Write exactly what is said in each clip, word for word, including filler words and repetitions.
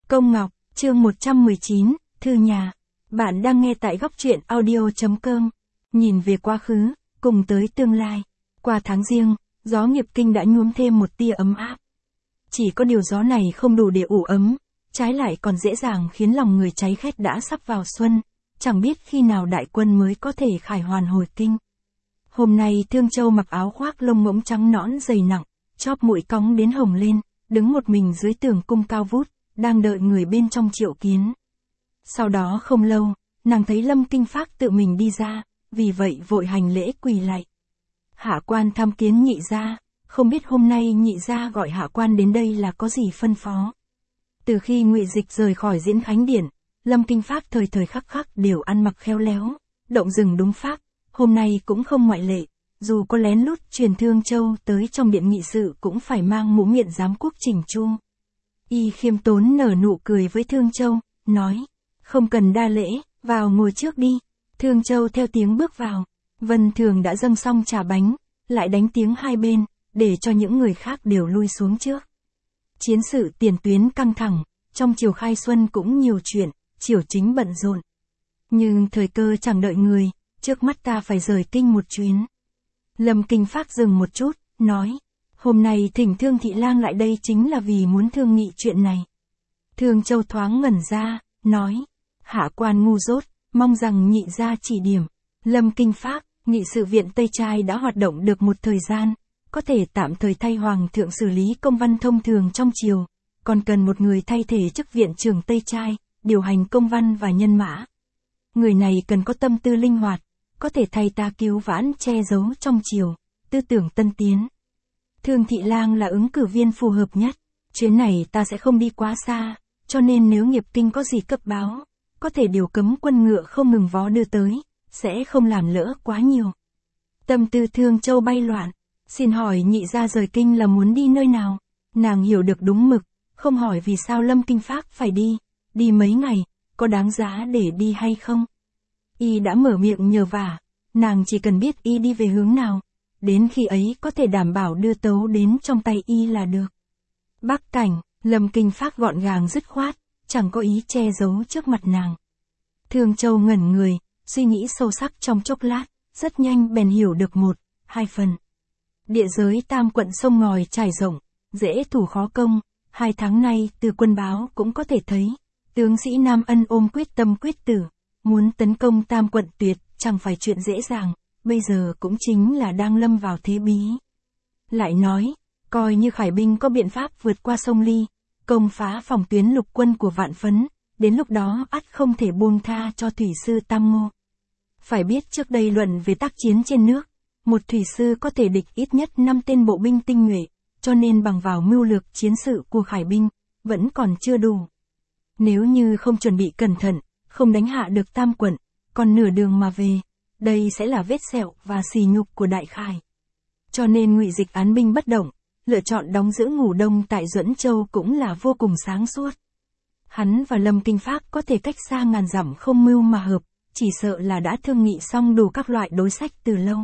Công Ngọc, chương một trăm mười chín, Thư nhà. Bạn đang nghe tại góc truyện audio.com. Nhìn về quá khứ, cùng tới tương lai. Qua tháng Giêng, gió nghiệp kinh đã nhuốm thêm một tia ấm áp. Chỉ có điều gió này không đủ để ủ ấm, trái lại còn dễ dàng khiến lòng người cháy khét đã sắp vào xuân, chẳng biết khi nào đại quân mới có thể khải hoàn hồi kinh. Hôm nay Thương Châu mặc áo khoác lông ngỗng trắng nõn dày nặng, chóp mũi cong đến hồng lên, đứng một mình dưới tường cung cao vút, đang đợi người bên trong triệu kiến. Sau đó không lâu, nàng thấy Lâm Kinh Phác tự mình đi ra, vì vậy vội hành lễ quỳ lạy. Hạ quan tham kiến nhị gia, không biết hôm nay nhị gia gọi hạ quan đến đây là có gì phân phó. Từ khi Ngụy Dịch rời khỏi Diễn Khánh Điện, Lâm Kinh Phác thời thời khắc khắc đều ăn mặc khéo léo, động rừng đúng phác, hôm nay cũng không ngoại lệ, dù có lén lút truyền Thương Châu tới trong điện nghị sự cũng phải mang mũ miện giám quốc chỉnh chu. Y khiêm tốn nở nụ cười với Thương Châu, nói, không cần đa lễ, vào ngồi trước đi. Thương Châu theo tiếng bước vào, Vân Thường đã dâng xong trà bánh, lại đánh tiếng hai bên, để cho những người khác đều lui xuống trước. Chiến sự tiền tuyến căng thẳng, trong triều khai xuân cũng nhiều chuyện, triều chính bận rộn. Nhưng thời cơ chẳng đợi người, trước mắt ta phải rời kinh một chuyến. Lâm Kinh Phác dừng một chút, nói, hôm nay thỉnh Thương thị lang lại đây chính là vì muốn thương nghị chuyện này. Thương Châu thoáng ngẩn ra, nói, hạ quan ngu dốt, mong rằng nhị gia chỉ điểm. Lâm Kinh Phác, nghị sự viện Tây Trai đã hoạt động được một thời gian, có thể tạm thời thay hoàng thượng xử lý công văn thông thường trong triều, còn cần một người thay thế chức viện trưởng Tây Trai, điều hành công văn và nhân mã. Người này cần có tâm tư linh hoạt, có thể thay ta cứu vãn che giấu trong triều, tư tưởng tân tiến. Thương thị lang là ứng cử viên phù hợp nhất, chuyến này ta sẽ không đi quá xa, cho nên nếu nghiệp kinh có gì cấp báo, có thể điều cấm quân ngựa không ngừng vó đưa tới, sẽ không làm lỡ quá nhiều. Tâm tư Thương Châu bay loạn, xin hỏi nhị gia rời kinh là muốn đi nơi nào? Nàng hiểu được đúng mực, không hỏi vì sao Lâm Kinh Phác phải đi, đi mấy ngày, có đáng giá để đi hay không? Y đã mở miệng nhờ vả, nàng chỉ cần biết Y đi về hướng nào, đến khi ấy có thể đảm bảo đưa tấu đến trong tay Y là được. Bắc Cảnh, Lâm Kinh Phác gọn gàng dứt khoát, chẳng có ý che giấu trước mặt nàng. Thương Châu ngẩn người, suy nghĩ sâu sắc trong chốc lát, rất nhanh bèn hiểu được một, hai phần. Địa giới tam quận sông ngòi trải rộng, dễ thủ khó công, hai tháng nay từ quân báo cũng có thể thấy, tướng sĩ Nam Ân ôm quyết tâm quyết tử, muốn tấn công tam quận tuyệt, chẳng phải chuyện dễ dàng, bây giờ cũng chính là đang lâm vào thế bí. Lại nói, coi như Khải binh có biện pháp vượt qua sông Ly, công phá phòng tuyến lục quân của Vạn Phấn, đến lúc đó ắt không thể buông tha cho thủy sư Tam Ngô. Phải biết trước đây luận về tác chiến trên nước, một thủy sư có thể địch ít nhất năm tên bộ binh tinh nhuệ, cho nên bằng vào mưu lược chiến sự của Khải binh, vẫn còn chưa đủ. Nếu như không chuẩn bị cẩn thận, không đánh hạ được tam quận, còn nửa đường mà về, đây sẽ là vết sẹo và sỉ nhục của Đại Khải. Cho nên Ngụy Dịch án binh bất động, lựa chọn đóng giữ ngủ đông tại Duẫn Châu cũng là vô cùng sáng suốt. Hắn và Lâm Kinh Phác có thể cách xa ngàn dặm không mưu mà hợp, chỉ sợ là đã thương nghị xong đủ các loại đối sách từ lâu.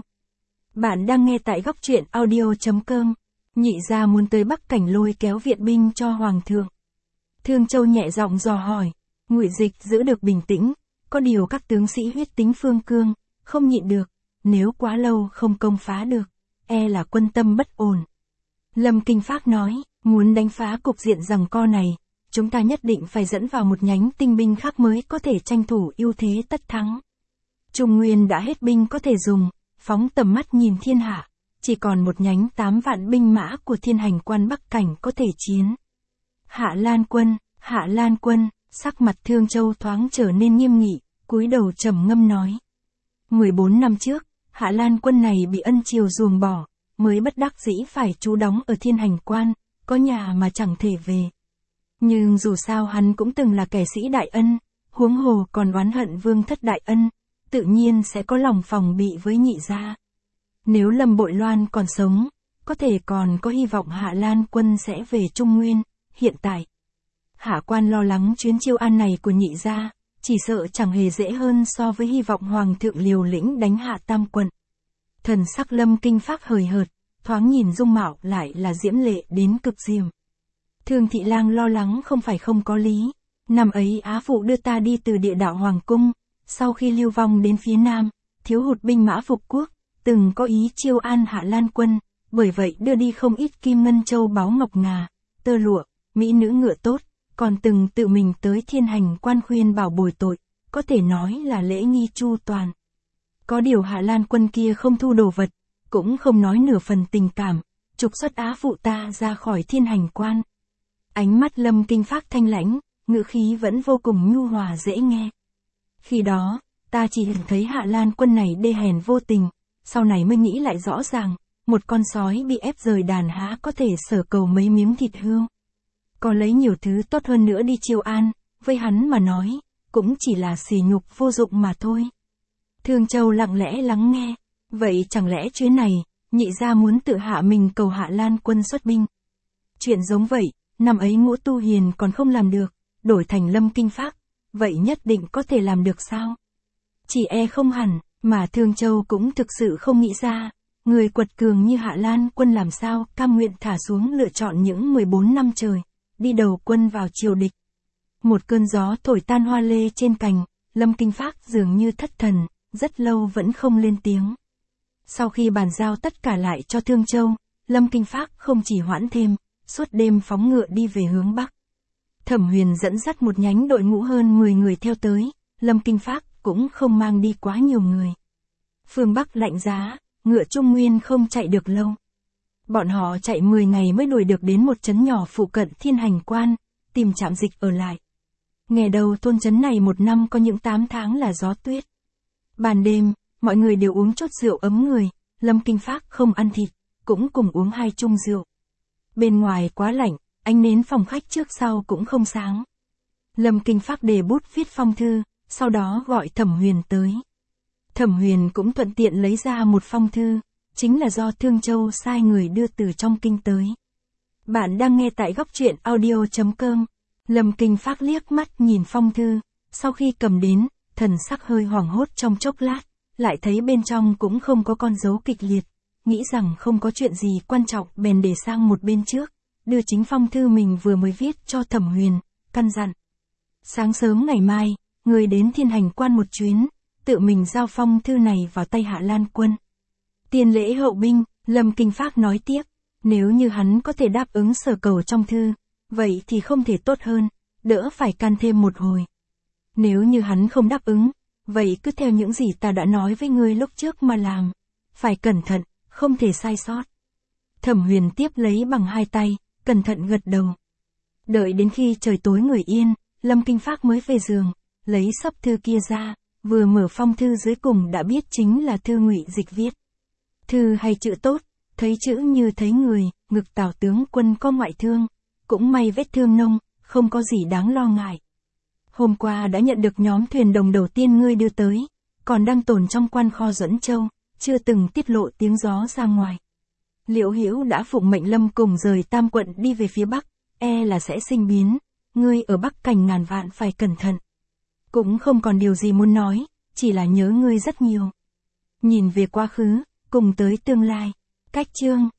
Bạn đang nghe tại góc truyện audio.com. Nhị gia muốn tới Bắc Cảnh lôi kéo viện binh cho Hoàng thượng. Thương Châu nhẹ giọng dò hỏi. Ngụy Dịch giữ được bình tĩnh, có điều các tướng sĩ huyết tính phương cương, không nhịn được, nếu quá lâu không công phá được, e là quân tâm bất ổn. Lâm Kinh Phác nói, muốn đánh phá cục diện giằng co này, chúng ta nhất định phải dẫn vào một nhánh tinh binh khác mới có thể tranh thủ ưu thế tất thắng. Trung Nguyên đã hết binh có thể dùng, phóng tầm mắt nhìn thiên hạ, chỉ còn một nhánh tám vạn binh mã của Thiên Hành quan Bắc Cảnh có thể chiến. Hạ Lan quân, Hạ Lan quân, sắc mặt Thương Châu thoáng trở nên nghiêm nghị, cúi đầu trầm ngâm nói. mười bốn năm trước, Hạ Lan quân này bị ân triều ruồng bỏ, mới bất đắc dĩ phải trú đóng ở Thiên Hành quan, có nhà mà chẳng thể về. Nhưng dù sao hắn cũng từng là kẻ sĩ đại ân, huống hồ còn oán hận vương thất đại ân, tự nhiên sẽ có lòng phòng bị với nhị gia. Nếu Lâm Bội Loan còn sống, có thể còn có hy vọng Hạ Lan quân sẽ về Trung Nguyên, hiện tại. Hạ quan lo lắng chuyến chiêu an này của nhị gia, chỉ sợ chẳng hề dễ hơn so với hy vọng Hoàng thượng liều lĩnh đánh hạ tam quận. Thần sắc Lâm Kinh Phác hời hợt, thoáng nhìn dung mạo lại là diễm lệ đến cực diệm. Thương Thị Lang lo lắng không phải không có lý. Năm ấy Á Phụ đưa ta đi từ địa đạo Hoàng Cung, sau khi lưu vong đến phía Nam, thiếu hụt binh mã phục quốc, từng có ý chiêu an Hạ Lan quân, bởi vậy đưa đi không ít kim ngân châu báu ngọc ngà, tơ lụa, mỹ nữ ngựa tốt, còn từng tự mình tới Thiên Hành Quan khuyên bảo bồi tội, có thể nói là lễ nghi chu toàn. Có điều Hạ Lan quân kia không thu đồ vật, cũng không nói nửa phần tình cảm, trục xuất Á Phụ ta ra khỏi Thiên Hành Quan. Ánh mắt Lâm Kinh Phác thanh lãnh, ngữ khí vẫn vô cùng nhu hòa dễ nghe. Khi đó, ta chỉ hình thấy Hạ Lan quân này đê hèn vô tình, sau này mới nghĩ lại rõ ràng, một con sói bị ép rời đàn há có thể sở cầu mấy miếng thịt hươu. Có lấy nhiều thứ tốt hơn nữa đi chiêu an, với hắn mà nói, cũng chỉ là sỉ nhục vô dụng mà thôi. Thương Châu lặng lẽ lắng nghe, vậy chẳng lẽ chuyến này, nhị gia muốn tự hạ mình cầu Hạ Lan quân xuất binh? Chuyện giống vậy, năm ấy Ngũ Tu Hiền còn không làm được, đổi thành Lâm Kinh Phác, vậy nhất định có thể làm được sao? Chỉ e không hẳn, mà Thương Châu cũng thực sự không nghĩ ra, người quật cường như Hạ Lan quân làm sao cam nguyện thả xuống lựa chọn những mười bốn năm trời, đi đầu quân vào triều địch. Một cơn gió thổi tan hoa lê trên cành, Lâm Kinh Phác dường như thất thần, rất lâu vẫn không lên tiếng. Sau khi bàn giao tất cả lại cho Thương Châu, Lâm Kinh Phác không chỉ hoãn thêm, suốt đêm phóng ngựa đi về hướng Bắc. Thẩm Huyền dẫn dắt một nhánh đội ngũ hơn mười người theo tới, Lâm Kinh Phác cũng không mang đi quá nhiều người. Phương Bắc lạnh giá, ngựa Trung Nguyên không chạy được lâu. Bọn họ chạy mười ngày mới đuổi được đến một trấn nhỏ phụ cận Thiên Hành Quan, tìm trạm dịch ở lại. Nghe đầu thôn trấn này một năm có những tám tháng là gió tuyết. Ban đêm, mọi người đều uống chút rượu ấm người, Lâm Kinh Phác không ăn thịt, cũng cùng uống hai chung rượu. Bên ngoài quá lạnh, ánh nến phòng khách trước sau cũng không sáng. Lâm Kinh Phác đề bút viết phong thư, sau đó gọi Thẩm Huyền tới. Thẩm Huyền cũng thuận tiện lấy ra một phong thư, chính là do Thương Châu sai người đưa từ trong kinh tới. Bạn đang nghe tại góc truyện audio chấm com. Lâm Kinh Phác liếc mắt nhìn phong thư, sau khi cầm đến, thần sắc hơi hoảng hốt trong chốc lát, lại thấy bên trong cũng không có con dấu kịch liệt, nghĩ rằng không có chuyện gì quan trọng bèn để sang một bên trước, đưa chính phong thư mình vừa mới viết cho Thẩm Huyền, căn dặn. Sáng sớm ngày mai, người đến Thiên Hành Quan một chuyến, tự mình giao phong thư này vào tay Hạ Lan quân. Tiền lễ hậu binh, Lâm Kinh Phác nói tiếp, nếu như hắn có thể đáp ứng sở cầu trong thư, vậy thì không thể tốt hơn, đỡ phải can thêm một hồi. Nếu như hắn không đáp ứng, vậy cứ theo những gì ta đã nói với ngươi lúc trước mà làm. Phải cẩn thận, không thể sai sót. Thẩm Huyền tiếp lấy bằng hai tay, cẩn thận gật đầu. Đợi đến khi trời tối người yên, Lâm Kinh Phác mới về giường, lấy xấp thư kia ra, vừa mở phong thư dưới cùng đã biết chính là thư Ngụy Dịch viết. Thư hay chữ tốt, thấy chữ như thấy người, ngực Tào tướng quân có ngoại thương, cũng may vết thương nông, không có gì đáng lo ngại. Hôm qua đã nhận được nhóm thuyền đồng đầu tiên ngươi đưa tới, còn đang tồn trong quan kho Duẫn Châu, chưa từng tiết lộ tiếng gió ra ngoài. Liễu Hữu đã phụng mệnh Lâm cùng rời Tam quận đi về phía Bắc, e là sẽ sinh biến, ngươi ở Bắc Cảnh ngàn vạn phải cẩn thận. Cũng không còn điều gì muốn nói, chỉ là nhớ ngươi rất nhiều. Nhìn về quá khứ, cùng tới tương lai. Cách chương